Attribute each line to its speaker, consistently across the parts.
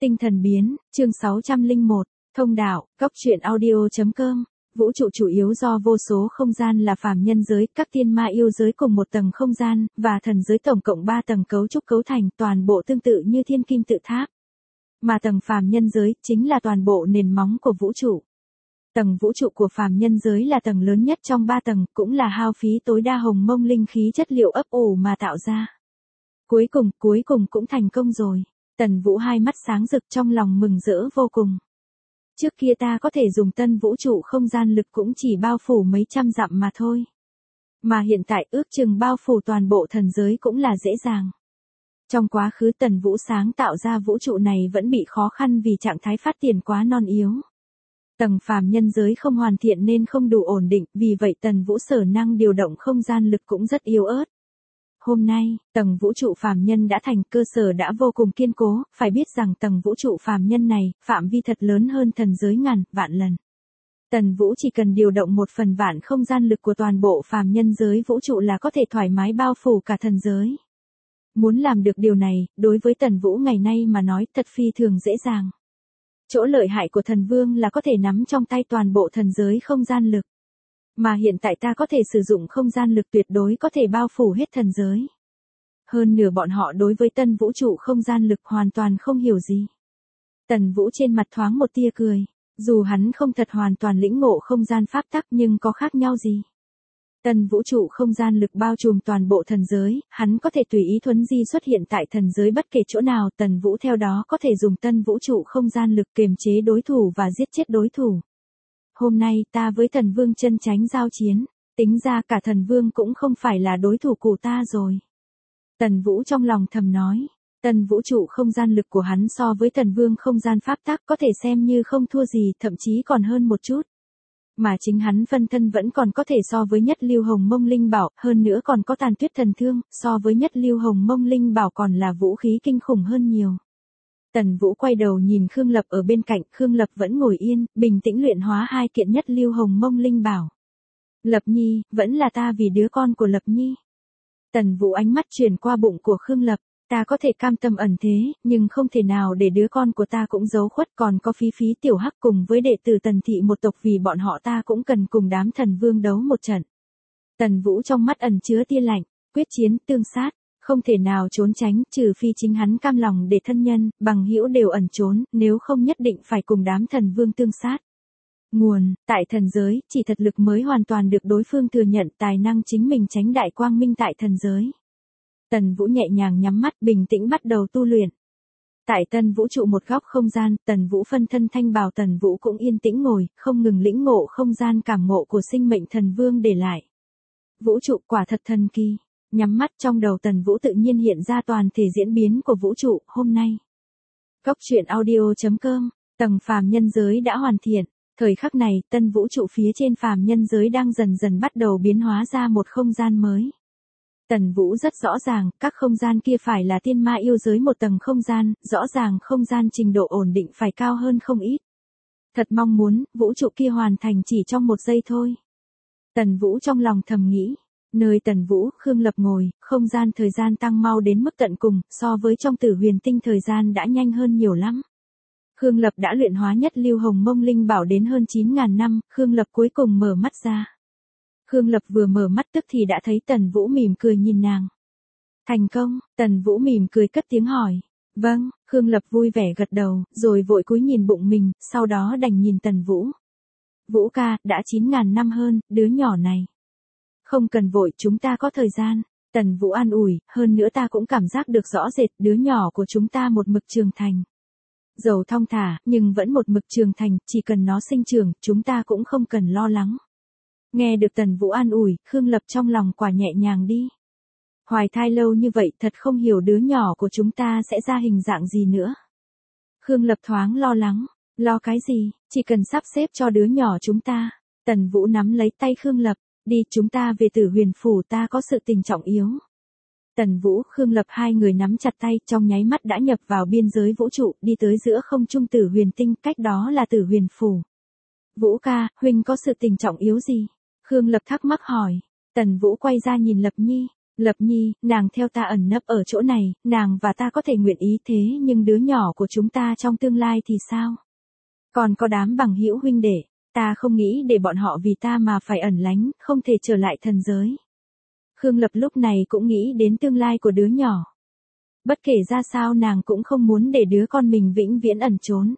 Speaker 1: Tinh thần biến, chương 601, thông đạo, góc truyện audio.com. Vũ trụ chủ yếu do vô số không gian là phàm nhân giới, các tiên ma yêu giới cùng một tầng không gian, và thần giới tổng cộng 3 tầng cấu trúc cấu thành, toàn bộ tương tự như thiên kim tự tháp. Mà tầng phàm nhân giới, chính là toàn bộ nền móng của vũ trụ. Tầng vũ trụ của phàm nhân giới là tầng lớn nhất trong 3 tầng, cũng là hao phí tối đa hồng mông linh khí chất liệu ấp ủ mà tạo ra. Cuối cùng cũng thành công rồi. Tần Vũ hai mắt sáng rực trong lòng mừng rỡ vô cùng. Trước kia ta có thể dùng tân vũ trụ không gian lực cũng chỉ bao phủ mấy trăm dặm mà thôi. Mà hiện tại ước chừng bao phủ toàn bộ thần giới cũng là dễ dàng. Trong quá khứ Tần Vũ sáng tạo ra vũ trụ này vẫn bị khó khăn vì trạng thái phát triển quá non yếu. Tầng phàm nhân giới không hoàn thiện nên không đủ ổn định, vì vậy Tần Vũ sở năng điều động không gian lực cũng rất yếu ớt. Hôm nay, tầng vũ trụ phàm nhân đã thành, cơ sở đã vô cùng kiên cố, phải biết rằng tầng vũ trụ phàm nhân này, phạm vi thật lớn hơn thần giới ngàn, vạn lần. Tần Vũ chỉ cần điều động 1/1000 không gian lực của toàn bộ phàm nhân giới vũ trụ là có thể thoải mái bao phủ cả thần giới. Muốn làm được điều này, đối với Tần Vũ ngày nay mà nói thật phi thường dễ dàng. Chỗ lợi hại của thần vương là có thể nắm trong tay toàn bộ thần giới không gian lực. Mà hiện tại ta có thể sử dụng không gian lực tuyệt đối có thể bao phủ hết thần giới. Hơn nửa bọn họ đối với tân vũ trụ không gian lực hoàn toàn không hiểu gì. Tần Vũ trên mặt thoáng một tia cười. Dù hắn không thật hoàn toàn lĩnh ngộ không gian pháp tắc nhưng có khác nhau gì. Tân vũ trụ không gian lực bao trùm toàn bộ thần giới, hắn có thể tùy ý thuấn di xuất hiện tại thần giới bất kể chỗ nào. Tần Vũ theo đó có thể dùng tân vũ trụ không gian lực kiềm chế đối thủ và giết chết đối thủ. Hôm nay ta với thần vương chân chánh giao chiến, tính ra cả thần vương cũng không phải là đối thủ của ta rồi. Tần Vũ trong lòng thầm nói, tân vũ trụ không gian lực của hắn so với thần vương không gian pháp tắc có thể xem như không thua gì, thậm chí còn hơn một chút. Mà chính hắn phân thân vẫn còn có thể so với nhất lưu hồng mông linh bảo, hơn nữa còn có tàn tuyết thần thương, so với nhất lưu hồng mông linh bảo còn là vũ khí kinh khủng hơn nhiều. Tần Vũ quay đầu nhìn Khương Lập ở bên cạnh, Khương Lập vẫn ngồi yên, bình tĩnh luyện hóa 2 kiện nhất lưu hồng mông linh bảo. Lập Nhi, vẫn là ta vì đứa con của Lập Nhi. Tần Vũ ánh mắt chuyển qua bụng của Khương Lập, ta có thể cam tâm ẩn thế, nhưng không thể nào để đứa con của ta cũng giấu khuất, còn có Phí tiểu hắc cùng với đệ tử Tần thị một tộc, vì bọn họ ta cũng cần cùng đám thần vương đấu một trận. Tần Vũ trong mắt ẩn chứa tia lạnh, quyết chiến, tương sát. Không thể nào trốn tránh, trừ phi chính hắn cam lòng để thân nhân, bằng hữu đều ẩn trốn, nếu không nhất định phải cùng đám thần vương tương sát. Nguồn, tại thần giới, chỉ thật lực mới hoàn toàn được đối phương thừa nhận, tài năng chính mình tránh đại quang minh tại thần giới. Tần Vũ nhẹ nhàng nhắm mắt, bình tĩnh bắt đầu tu luyện. Tại tân vũ trụ một góc không gian, Tần Vũ phân thân thanh bào, Tần Vũ cũng yên tĩnh ngồi, không ngừng lĩnh ngộ không gian cảm ngộ của sinh mệnh thần vương để lại. Vũ trụ quả thật thần kỳ. Nhắm mắt trong đầu Tần Vũ tự nhiên hiện ra toàn thể diễn biến của vũ trụ hôm nay. Góc truyện audio.com, tầng phàm nhân giới đã hoàn thiện. Thời khắc này, tân vũ trụ phía trên phàm nhân giới đang dần dần bắt đầu biến hóa ra một không gian mới. Tần Vũ rất rõ ràng, các không gian kia phải là tiên ma yêu giới một tầng không gian, rõ ràng không gian trình độ ổn định phải cao hơn không ít. Thật mong muốn, vũ trụ kia hoàn thành chỉ trong 1 giây thôi. Tần Vũ trong lòng thầm nghĩ. Nơi Tần Vũ, Khương Lập ngồi, không gian thời gian tăng mau đến mức tận cùng, so với trong Tử Huyền Tinh thời gian đã nhanh hơn nhiều lắm. Khương Lập đã luyện hóa nhất lưu hồng mông linh bảo đến hơn 9.000 năm, Khương Lập cuối cùng mở mắt ra. Khương Lập vừa mở mắt tức thì đã thấy Tần Vũ mỉm cười nhìn nàng. Thành công, Tần Vũ mỉm cười cất tiếng hỏi. Vâng, Khương Lập vui vẻ gật đầu, rồi vội cúi nhìn bụng mình, sau đó đành nhìn Tần Vũ. Vũ ca, đã 9.000 năm hơn, đứa nhỏ này. Không cần vội, chúng ta có thời gian. Tần Vũ an ủi, hơn nữa ta cũng cảm giác được rõ rệt, đứa nhỏ của chúng ta một mực trưởng thành. Dầu thong thả, nhưng vẫn một mực trưởng thành, chỉ cần nó sinh trưởng, chúng ta cũng không cần lo lắng. Nghe được Tần Vũ an ủi, Khương Lập trong lòng quả nhẹ nhàng đi. Hoài thai lâu như vậy, thật không hiểu đứa nhỏ của chúng ta sẽ ra hình dạng gì nữa. Khương Lập thoáng lo lắng, lo cái gì, chỉ cần sắp xếp cho đứa nhỏ chúng ta. Tần Vũ nắm lấy tay Khương Lập. Đi, chúng ta về Tử Huyền phủ, ta có sự tình trọng yếu. Tần Vũ, Khương Lập hai người nắm chặt tay, trong nháy mắt đã nhập vào biên giới vũ trụ, đi tới giữa không trung Tử Huyền Tinh, cách đó là Tử Huyền phủ. Vũ ca, huynh có sự tình trọng yếu gì? Khương Lập thắc mắc hỏi. Tần Vũ quay ra nhìn Lập Nhi, Lập Nhi, nàng theo ta ẩn nấp ở chỗ này, nàng và ta có thể nguyện ý thế nhưng đứa nhỏ của chúng ta trong tương lai thì sao? Còn có đám bằng hữu huynh đệ, ta không nghĩ để bọn họ vì ta mà phải ẩn lánh, không thể trở lại thần giới. Khương Lập lúc này cũng nghĩ đến tương lai của đứa nhỏ. Bất kể ra sao nàng cũng không muốn để đứa con mình vĩnh viễn ẩn trốn.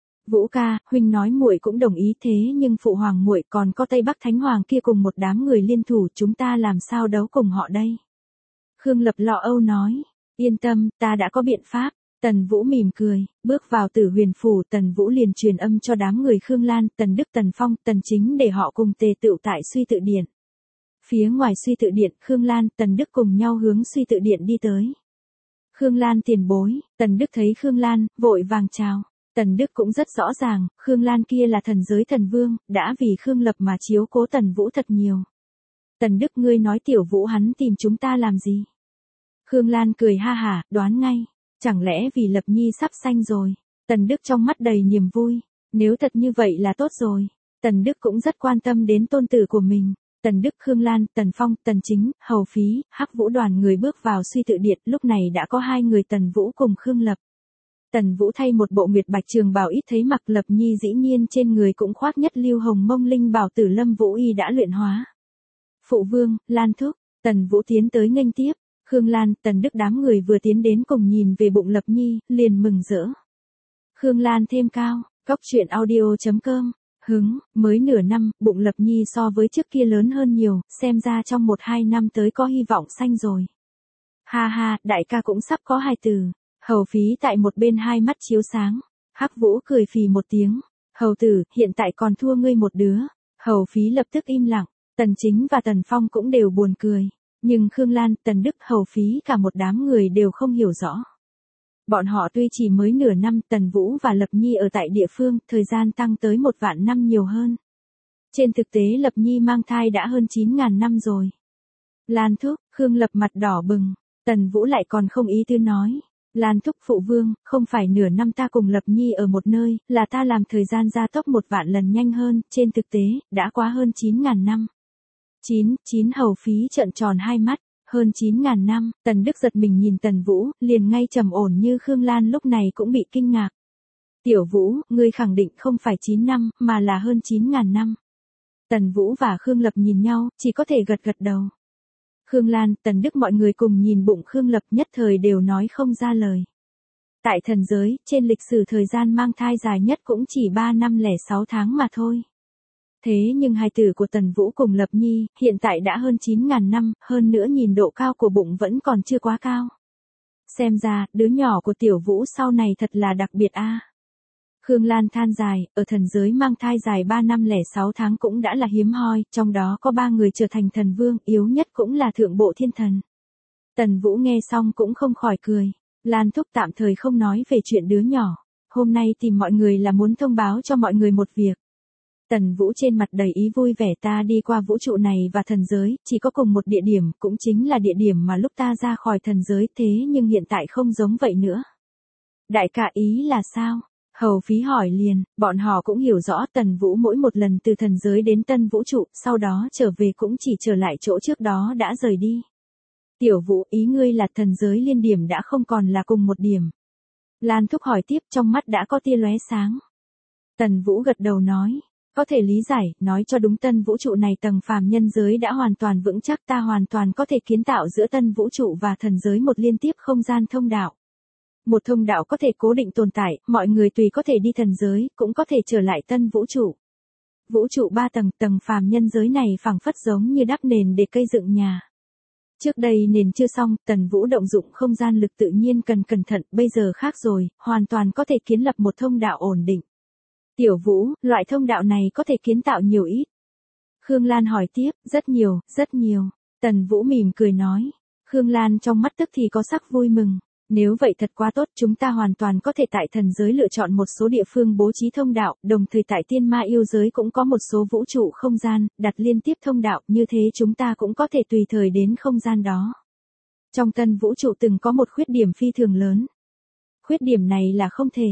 Speaker 1: Vũ ca, huynh nói muội cũng đồng ý thế nhưng phụ hoàng muội còn có Tây Bắc Thánh Hoàng kia cùng một đám người liên thủ, chúng ta làm sao đấu cùng họ đây? Khương Lập lo âu nói, yên tâm, ta đã có biện pháp. Tần Vũ mỉm cười, bước vào Tử Huyền phủ, Tần Vũ liền truyền âm cho đám người Khương Lan, Tần Đức, Tần Phong, Tần Chính để họ cùng tề tựu tại Suy Tự Điện. Phía ngoài Suy Tự Điện, Khương Lan, Tần Đức cùng nhau hướng Suy Tự Điện đi tới. Khương Lan tiền bối, Tần Đức thấy Khương Lan, vội vàng chào. Tần Đức cũng rất rõ ràng, Khương Lan kia là thần giới thần vương, đã vì Khương Lập mà chiếu cố Tần Vũ thật nhiều. Tần Đức, ngươi nói Tiểu Vũ hắn tìm chúng ta làm gì? Khương Lan cười ha hả, đoán ngay. Chẳng lẽ vì Lập Nhi sắp sanh rồi? Tần Đức trong mắt đầy niềm vui. Nếu thật như vậy là tốt rồi. Tần Đức cũng rất quan tâm đến tôn tử của mình. Tần Đức, Khương Lan, Tần Phong, Tần Chính, Hầu Phí, Hắc Vũ đoàn người bước vào Suy Tự Điện, lúc này đã có 2 người Tần Vũ cùng Khương Lập. Tần Vũ thay một bộ nguyệt bạch trường bào ít thấy mặc, Lập Nhi dĩ nhiên trên người cũng khoác nhất lưu hồng mông linh bảo tử Lâm Vũ y đã luyện hóa. Phụ vương, Lan thúc, Tần Vũ tiến tới nghênh tiếp. Khương Lan, Tần Đức đám người vừa tiến đến cùng nhìn về bụng Lập Nhi, liền mừng rỡ. Khương Lan thêm cao, coctruyện.audio.com. Mới nửa năm, bụng Lập Nhi so với trước kia lớn hơn nhiều, xem ra trong 1-2 năm tới có hy vọng sanh rồi. Ha ha, đại ca cũng sắp có hài tử. Hầu Phí tại một bên hai mắt chiếu sáng. Hắc Vũ cười phì một tiếng. Hầu tử, hiện tại còn thua ngươi một đứa. Hầu Phí lập tức im lặng. Tần Chính và Tần Phong cũng đều buồn cười. Nhưng Khương Lan, Tần Đức, Hầu Phí cả một đám người đều không hiểu rõ. Bọn họ tuy chỉ mới nửa năm, Tần Vũ và Lập Nhi ở tại địa phương, thời gian tăng tới 1 vạn năm nhiều hơn. Trên thực tế Lập Nhi mang thai đã hơn 9.000 năm rồi. Lan thúc, Khương Lập mặt đỏ bừng. Tần Vũ lại còn không ý tư nói. Lan thúc, phụ vương, không phải nửa năm ta cùng Lập Nhi ở một nơi, là ta làm thời gian gia tốc 1 vạn lần nhanh hơn, trên thực tế, đã quá hơn 9.000 năm. 9 Hầu Phí trợn tròn hai mắt, hơn 9.000 năm, Tần Đức giật mình nhìn Tần Vũ, liền ngay trầm ổn như Khương Lan lúc này cũng bị kinh ngạc. Tiểu Vũ, ngươi khẳng định không phải 9 năm, mà là hơn 9.000 năm. Tần Vũ và Khương Lập nhìn nhau, chỉ có thể gật gật đầu. Khương Lan, Tần Đức mọi người cùng nhìn bụng Khương Lập nhất thời đều nói không ra lời. Tại thần giới, trên lịch sử thời gian mang thai dài nhất cũng chỉ 3 năm 06 tháng mà thôi. Thế nhưng hài tử của Tần Vũ cùng Lập Nhi, hiện tại đã hơn 9.000 năm, hơn nữa nhìn độ cao của bụng vẫn còn chưa quá cao. Xem ra, đứa nhỏ của Tiểu Vũ sau này thật là đặc biệt a. Khương Lan than dài, ở thần giới mang thai dài 3 năm 06 tháng cũng đã là hiếm hoi, trong đó có 3 người trở thành thần vương, yếu nhất cũng là thượng bộ thiên thần. Tần Vũ nghe xong cũng không khỏi cười. Lan thúc tạm thời không nói về chuyện đứa nhỏ. Hôm nay tìm mọi người là muốn thông báo cho mọi người một việc. Tần Vũ trên mặt đầy ý vui vẻ, ta đi qua vũ trụ này và thần giới, chỉ có cùng một địa điểm, cũng chính là địa điểm mà lúc ta ra khỏi thần giới, thế nhưng hiện tại không giống vậy nữa. Đại ca ý là sao? Hầu Phí hỏi liền, bọn họ cũng hiểu rõ Tần Vũ mỗi một lần từ thần giới đến tân vũ trụ, sau đó trở về cũng chỉ trở lại chỗ trước đó đã rời đi. Tiểu Vũ, ý ngươi là thần giới liên điểm đã không còn là cùng một điểm. Lan thúc hỏi tiếp, trong mắt đã có tia lóe sáng. Tần Vũ gật đầu nói. Có thể lý giải, nói cho đúng, tân vũ trụ này tầng phàm nhân giới đã hoàn toàn vững chắc, ta hoàn toàn có thể kiến tạo giữa tân vũ trụ và thần giới một liên tiếp không gian thông đạo. Một thông đạo có thể cố định tồn tại, mọi người tùy có thể đi thần giới, cũng có thể trở lại tân vũ trụ. Vũ trụ 3 tầng, tầng phàm nhân giới này phẳng phất giống như đắp nền để cây dựng nhà. Trước đây nền chưa xong, Tần Vũ động dụng không gian lực tự nhiên cần cẩn thận, bây giờ khác rồi, hoàn toàn có thể kiến lập một thông đạo ổn định. Tiểu Vũ, loại thông đạo này có thể kiến tạo nhiều ít? Khương Lan hỏi tiếp, rất nhiều, rất nhiều. Tần Vũ mỉm cười nói. Khương Lan trong mắt tức thì có sắc vui mừng. Nếu vậy thật quá tốt, chúng ta hoàn toàn có thể tại thần giới lựa chọn một số địa phương bố trí thông đạo, đồng thời tại tiên ma yêu giới cũng có một số vũ trụ không gian, đặt liên tiếp thông đạo, như thế chúng ta cũng có thể tùy thời đến không gian đó. Trong tân vũ trụ từng có một khuyết điểm phi thường lớn. Khuyết điểm này là không thể.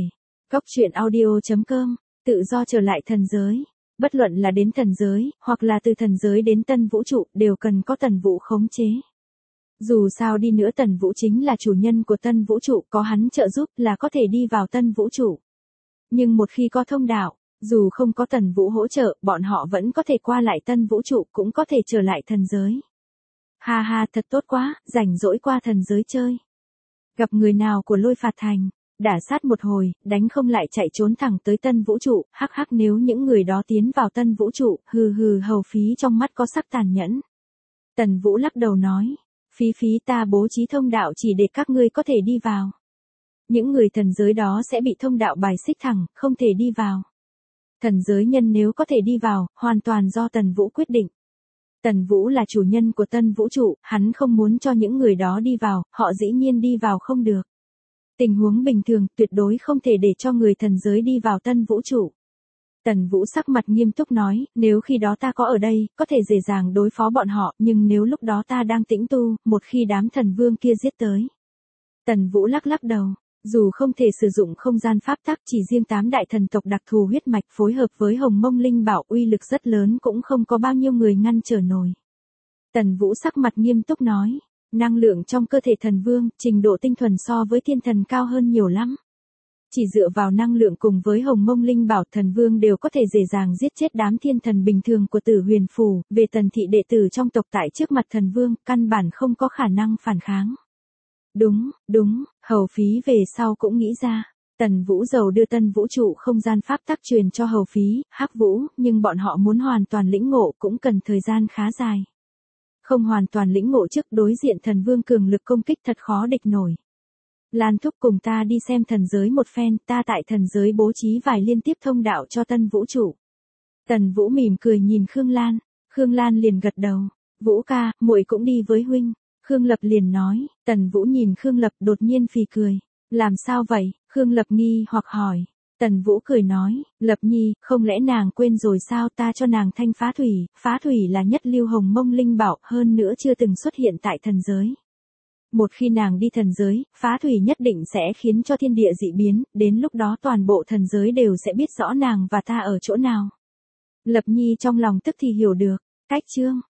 Speaker 1: Coctruyện.audio.com. Tự do trở lại thần giới. Bất luận là đến thần giới, hoặc là từ thần giới đến tân vũ trụ, đều cần có Tần Vũ khống chế. Dù sao đi nữa Tần Vũ chính là chủ nhân của Tân Vũ trụ, có hắn trợ giúp là có thể đi vào Tân Vũ trụ. Nhưng một khi có thông đạo, dù không có Tần Vũ hỗ trợ, bọn họ vẫn có thể qua lại Tân Vũ trụ, cũng có thể trở lại thần giới. Ha ha, thật tốt quá, rảnh rỗi qua thần giới chơi. Gặp người nào của Lôi Phạt Thành, đả sát một hồi, đánh không lại chạy trốn thẳng tới Tân Vũ trụ, hắc hắc, nếu những người đó tiến vào Tân Vũ trụ, hừ hừ, hầu phí trong mắt có sắc tàn nhẫn. Tần Vũ lắc đầu nói, phí phí, ta bố trí thông đạo chỉ để các ngươi có thể đi vào. Những người thần giới đó sẽ bị thông đạo bài xích thẳng, không thể đi vào. Thần giới nhân nếu có thể đi vào, hoàn toàn do Tần Vũ quyết định. Tần Vũ là chủ nhân của Tân Vũ trụ, hắn không muốn cho những người đó đi vào, họ dĩ nhiên đi vào không được. Tình huống bình thường, tuyệt đối không thể để cho người thần giới đi vào Tân Vũ trụ. Tần Vũ sắc mặt nghiêm túc nói, nếu khi đó ta có ở đây, có thể dễ dàng đối phó bọn họ, nhưng nếu lúc đó ta đang tĩnh tu, một khi đám thần vương kia giết tới. Tần Vũ lắc lắc đầu, dù không thể sử dụng không gian pháp tắc, chỉ riêng 8 đại thần tộc đặc thù huyết mạch phối hợp với Hồng Mông Linh Bảo uy lực rất lớn, cũng không có bao nhiêu người ngăn trở nổi. Tần Vũ sắc mặt nghiêm túc nói, năng lượng trong cơ thể thần vương, trình độ tinh thuần so với thiên thần cao hơn nhiều lắm. Chỉ dựa vào năng lượng cùng với Hồng Mông Linh Bảo, thần vương đều có thể dễ dàng giết chết đám thiên thần bình thường của Tử Huyền Phủ, về Tần thị đệ tử trong tộc tại trước mặt thần vương, căn bản không có khả năng phản kháng. Đúng, hầu phí về sau cũng nghĩ ra. Tần Vũ giàu đưa Tân Vũ trụ không gian pháp tắc truyền cho hầu phí, Hắc Vũ, nhưng bọn họ muốn hoàn toàn lĩnh ngộ cũng cần thời gian khá dài. Không hoàn toàn lĩnh ngộ trước đối diện thần vương cường lực công kích thật khó địch nổi. Lan thúc, cùng ta đi xem thần giới một phen, ta tại thần giới bố trí vài liên tiếp thông đạo cho Tân Vũ trụ. Tần Vũ mỉm cười nhìn Khương Lan, Khương Lan liền gật đầu, Vũ ca, muội cũng đi với huynh. Khương Lập liền nói, Tần Vũ nhìn Khương Lập đột nhiên phì cười, làm sao vậy, Khương Lập nghi hoặc hỏi. Tần Vũ cười nói, Lập Nhi, không lẽ nàng quên rồi sao, ta cho nàng thanh phá thủy là nhất lưu Hồng Mông Linh Bảo, hơn nữa chưa từng xuất hiện tại thần giới. Một khi nàng đi thần giới, phá thủy nhất định sẽ khiến cho thiên địa dị biến, đến lúc đó toàn bộ thần giới đều sẽ biết rõ nàng và ta ở chỗ nào. Lập Nhi trong lòng tức thì hiểu được, cách chương.